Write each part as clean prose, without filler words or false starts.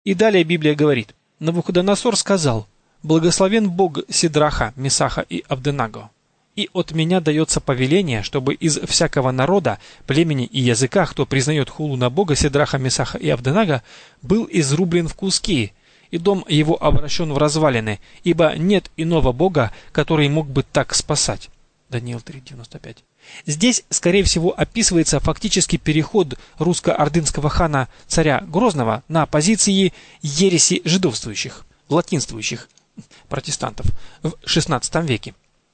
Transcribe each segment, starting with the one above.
И далее Библия говорит: Навуходоносор сказал: «Благословен Бог Сидраха, Месаха и Авденаго. И от меня дается повеление, чтобы из всякого народа, племени и языка, кто признает хулу на Бога Сидраха, Месаха и Авденаго, был изрублен в куски, и дом его обращен в развалины, ибо нет иного Бога, который мог бы так спасать». Даниил 3:95. Здесь, скорее всего, описывается фактический переход русско-ордынского хана царя Грозного на позиции ереси жидовствующих, латинствующих протестантов в XVI веке.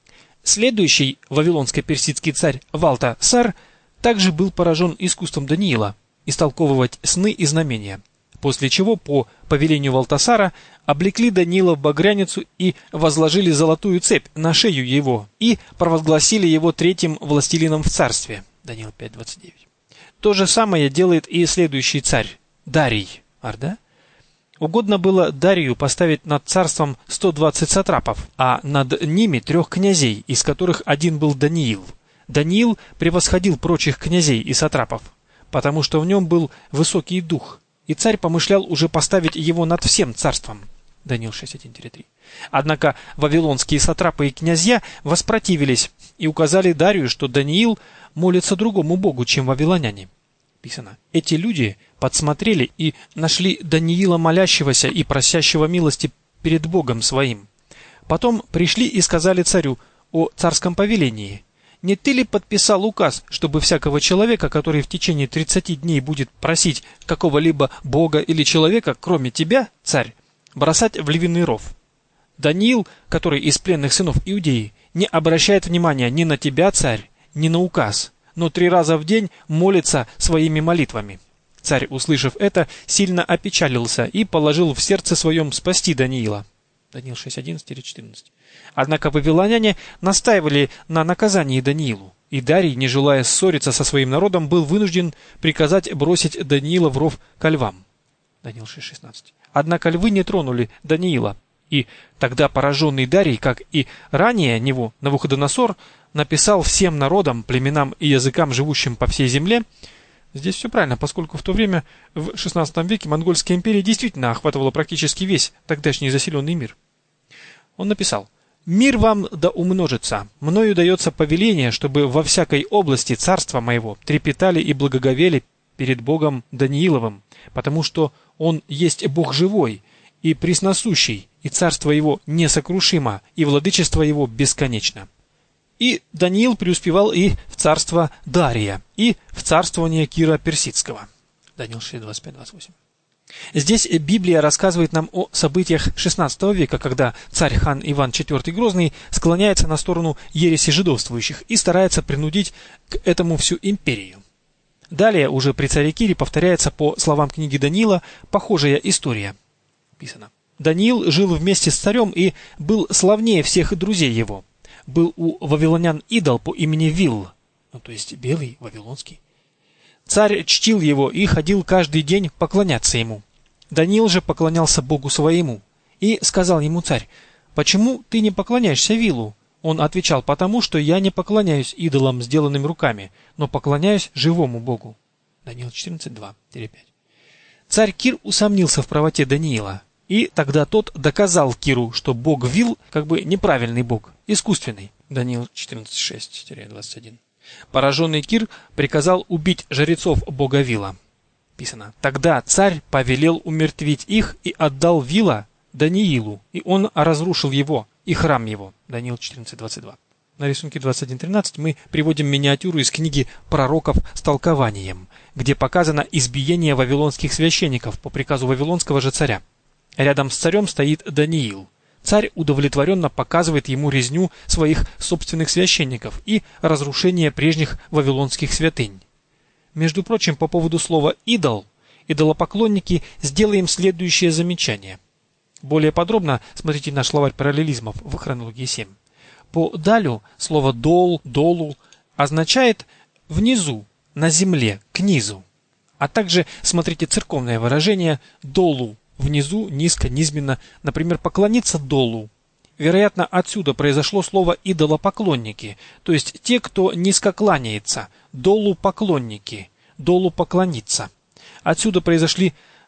Следующий вавилонско-персидский царь Валта-Сар также был поражен искусством Даниила истолковывать сны и знамения, после чего по повелению Валтасара облекли Даниила в багряницу и возложили золотую цепь на шею его и провозгласили его третьим властелином в царстве. Даниил 5:29. То же самое делает и следующий царь Дарий Орда. Угодно было Дарию поставить над царством 120 сатрапов, а над ними 3 князей, из которых один был Даниил. Даниил превосходил прочих князей и сатрапов, потому что в нем был высокий дух, и царь помышлял уже поставить его над всем царством. Даниил 6:1-3. Однако вавилонские сатрапы и князья воспротивились и указали Дарию, что Даниил молится другому богу, чем вавилоняне. Писано: эти люди подсмотрели и нашли Даниила молящегося и просящего милости перед Богом своим. Потом пришли и сказали царю о царском повелении: не ты ли подписал указ, чтобы всякого человека, который в течение 30 дней будет просить какого-либо бога или человека, кроме тебя, царь, бросать в львиный ров? Даниил, который из пленных сынов Иудеи, не обращает внимания ни на тебя, царь, ни на указ, но 3 раза в день молится своими молитвами. Царь, услышав это, сильно опечалился и положил в сердце своем спасти Даниила. Даниил 6:11-14. Однако вавилоняне настаивали на наказании Даниилу, и Дарий, не желая ссориться со своим народом, был вынужден приказать бросить Даниила в ров ко львам. Даниил 6:16. Однако львы не тронули Даниила, и тогда пораженный Дарий, как и ранее него Навуходоносор, написал всем народам, племенам и языкам, живущим по всей земле. Здесь все правильно, поскольку в то время, в XVI веке, Монгольская империя действительно охватывала практически весь тогдашний заселенный мир. Он написал: «Мир вам да умножится. Мною дается повеление, чтобы во всякой области царства моего трепетали и благоговели перед Богом Данииловым, потому что Он есть Бог живой и пресносущий, и царство Его несокрушимо, и владычество Его бесконечно». И Даниил преуспевал и в царство Дария, и в царствование Кира Персидского. Даниил 6:25-28. Здесь Библия рассказывает нам о событиях XVI века, когда царь-хан Иван IV Грозный склоняется на сторону ереси жидовствующих и старается принудить к этому всю империю. Далее, уже при царе Кире, повторяется, по словам книги Даниила, похожая история. Писано: Даниил жил вместе с царем и был славнее всех друзей его. Был у вавилонян идол по имени Вилл, то есть белый, вавилонский. Царь чтил его и ходил каждый день поклоняться ему. Даниил же поклонялся Богу своему. И сказал ему царь: «Почему ты не поклоняешься Виллу?» Он отвечал: «Потому что я не поклоняюсь идолам, сделанным руками, но поклоняюсь живому Богу». Даниил 14:2-5. Царь Кир усомнился в правоте Даниила. И тогда тот доказал Киру, что бог Вилл как бы неправильный бог, искусственный. Даниил 14:6-21. Пораженный Кир приказал убить жрецов бога Вилла. Писано: «Тогда царь повелел умертвить их и отдал Вилла Даниилу, и он разрушил его и храм его». Даниил 14:22. На рисунке 21:13 мы приводим миниатюру из книги пророков с толкованием, где показано избиение вавилонских священников по приказу вавилонского же царя. Рядом с царем стоит Даниил. Царь удовлетворенно показывает ему резню своих собственных священников и разрушение прежних вавилонских святынь. Между прочим, по поводу слова «идол», идолопоклонники, сделаем следующее замечание. Более подробно смотрите наш словарь параллелизмов в хронологии 7. По «далю» слово «дол», «долу» означает «внизу», «на земле», «к низу». А также смотрите церковное выражение «долу», внизу, низко, низменно, например, поклониться долу. Вероятно, отсюда произошло слово идолопоклонники, то есть те, кто низко кланяется, долу поклонники, долу поклониться. Отсюда произошли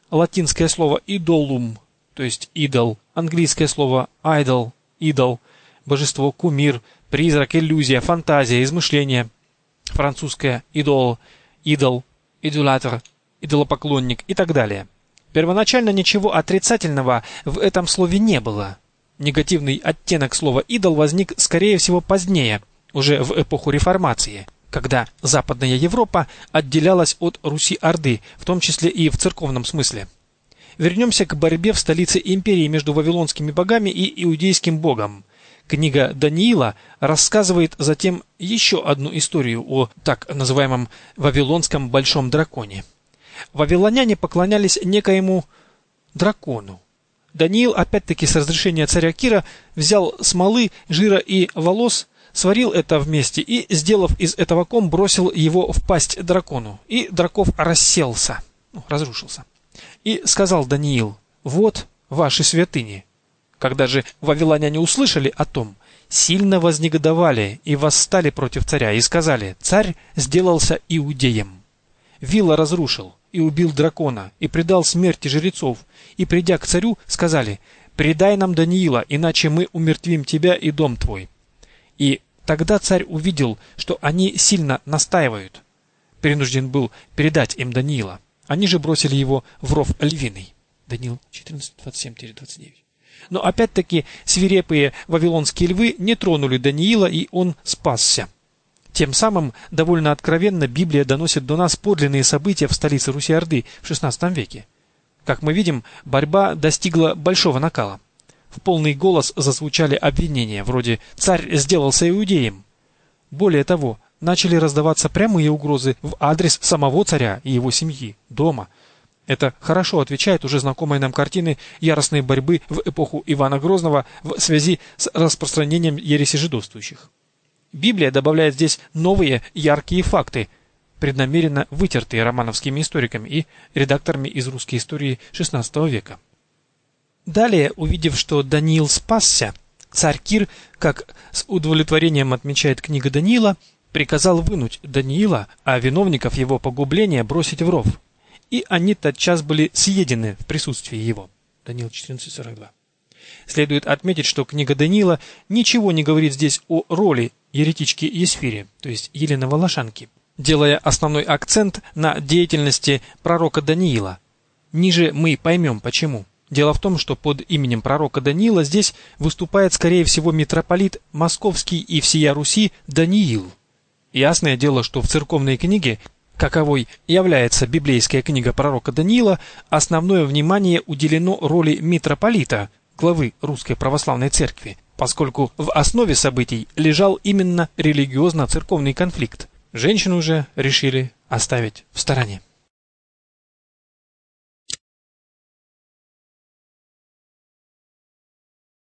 латинское слово «идолум», то есть «идол», английское слово «idol», «идол», божество, кумир, призрак, иллюзия, фантазия, измышление, французское «идол», «идол», «идолатр», «идолопоклонник» и так далее. Первоначально ничего отрицательного в этом слове не было. Негативный оттенок слова «идол» возник, скорее всего, позднее, уже в эпоху Реформации, когда Западная Европа отделялась от Руси-Орды, в том числе и в церковном смысле. Вернемся к борьбе в столице империи между вавилонскими богами и иудейским богом. Книга Даниила рассказывает затем еще одну историю о так называемом Вавилонском большом драконе. Вавилоняне поклонялись некоему дракону. Даниил, опять-таки с разрешения царя Кира, взял смолы, жира и волос, сварил это вместе и, сделав из этого ком, бросил его в пасть дракону. И драков расселся, разрушился. И сказал Даниил: «Вот ваши святыни». Когда же вавилоняне услышали о том, сильно вознегодовали и восстали против царя, и сказали: «Царь сделался иудеем». Вилла разрушил и убил дракона, и предал смерти жрецов, и, придя к царю, сказали: «Предай нам Даниила, иначе мы умертвим тебя и дом твой». И тогда царь увидел, что они сильно настаивают. Принужден был передать им Даниила. Они же бросили его в ров львиный. Даниил 14, 27-29. Но опять-таки свирепые вавилонские львы не тронули Даниила, и он спасся. Тем самым довольно откровенно Библия доносит до нас подлинные события в столице Руси-Орды в XVI веке. Как мы видим, борьба достигла большого накала. В полный голос зазвучали обвинения, вроде «царь сделался иудеем». Более того, начали раздаваться прямые угрозы в адрес самого царя и его семьи, дома. Это хорошо отвечает уже знакомой нам картины яростной борьбы в эпоху Ивана Грозного в связи с распространением ереси жидовствующих. Библия добавляет здесь новые яркие факты, преднамеренно вытертые романовскими историками и редакторами из русской истории XVI века. Далее, увидев, что Даниил спасся, царь Кир, как с удовлетворением отмечает книга Даниила, приказал вынуть Даниила, а виновников его погубления бросить в ров. И они тотчас были съедены в присутствии его. Даниил 14:42. Следует отметить, что книга Даниила ничего не говорит здесь о роли еретички Есфири, то есть Елены Волошанки, делая основной акцент на деятельности пророка Даниила. Ниже мы поймем почему. Дело в том, что под именем пророка Даниила здесь выступает, скорее всего, митрополит Московский и всея Руси Даниил. Ясное дело, что в церковной книге, каковой является библейская книга пророка Даниила, основное внимание уделено роли митрополита, главы Русской Православной Церкви, поскольку в основе событий лежал именно религиозно-церковный конфликт. Женщину же решили оставить в стороне.